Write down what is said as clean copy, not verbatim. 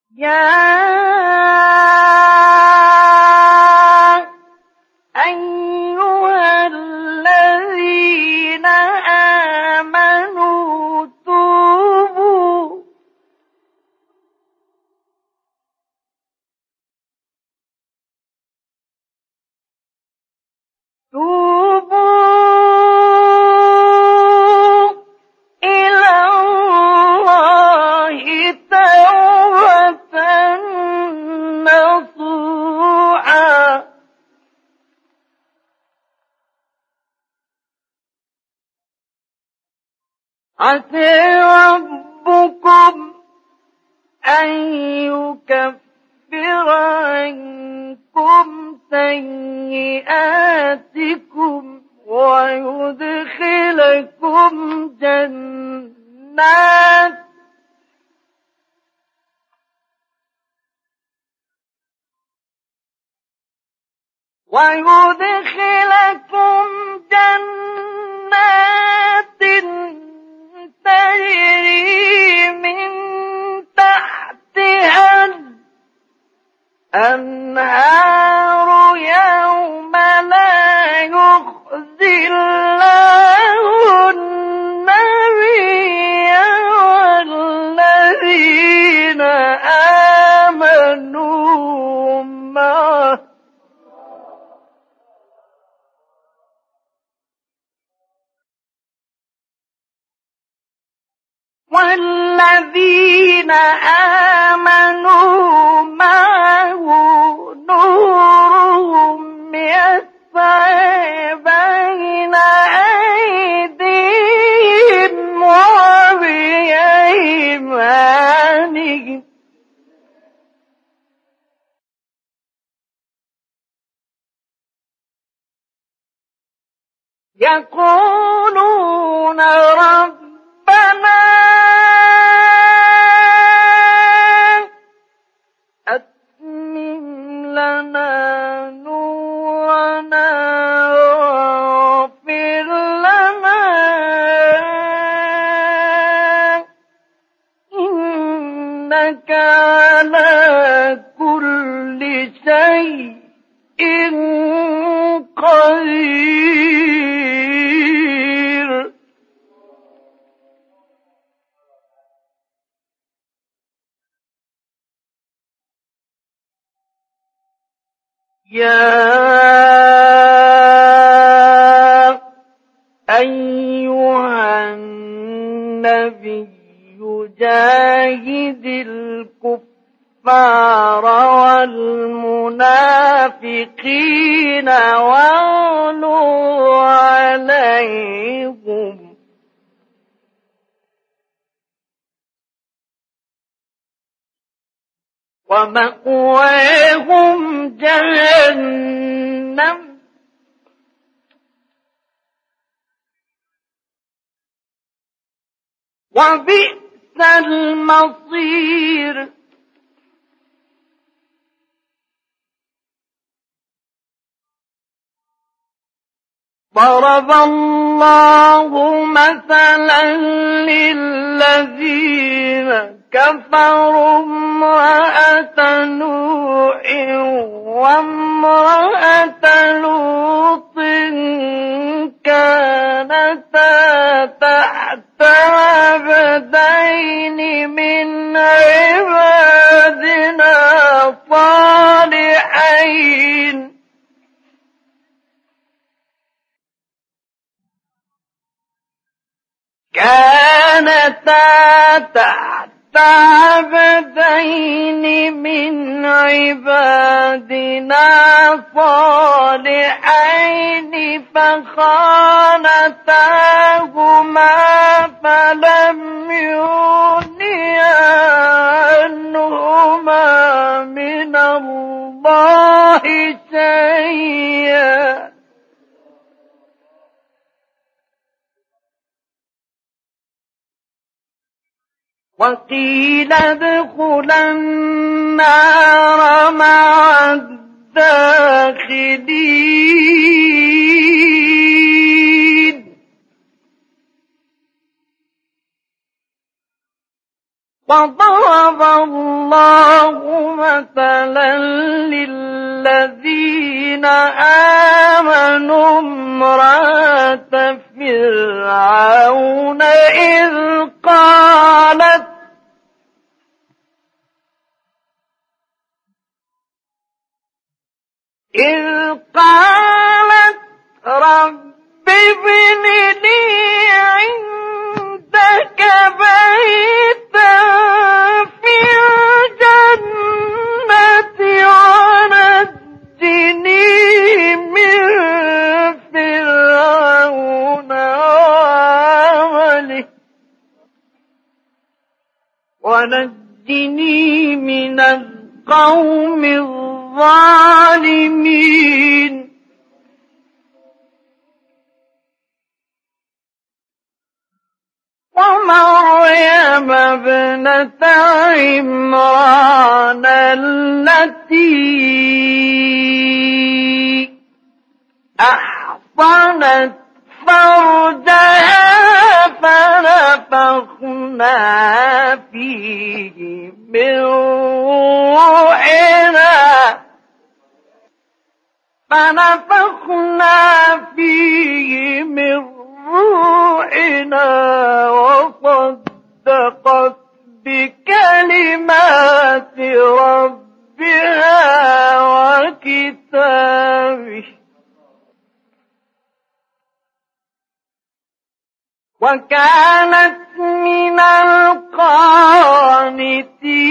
يا أيها الذين آمنوا توبوا إلى الله توبة نصوحا عسى ربكم أن يكفر عنكم سيئاتكم ويدخلكم جنات تجري من تحتها الأنهار يوم لا يخزي الله النبي والذين آمنوا معه نورهم يسعى بين أيديهم وبأيمانهم يقولون ربنا أتمم لنا نورنا واغفر لنا إنك على كل شيء قدير. يا أيها النبي جاهد الكفار والمنافقين واغلظ عليهم ومأواهم جهنم وبئس المصير. ضرب الله مثلا للذين كفروا امرأة نوح وامرأة لوط كانتا تحت عبدين من عبادنا صالحين كانتا تحت عبدين من عبادنا صالحين فخانتاهما فلم يغنيا عنهما من الله شيئا وقيل ادخلا النار مع الداخلين وضرب الله مثلا للذين آمنوا امرأة فرعون إذ قالت رب ابن لي عندك بيتا في الجنة ونجني من فرعون وعمله ونجني من القوم الظالمين ومريم ابنة عمران التي أحصنت فرجها فنفخنا فيه من روحنا وصدقت بكلمات ربها وكتابه وكانت من القانتين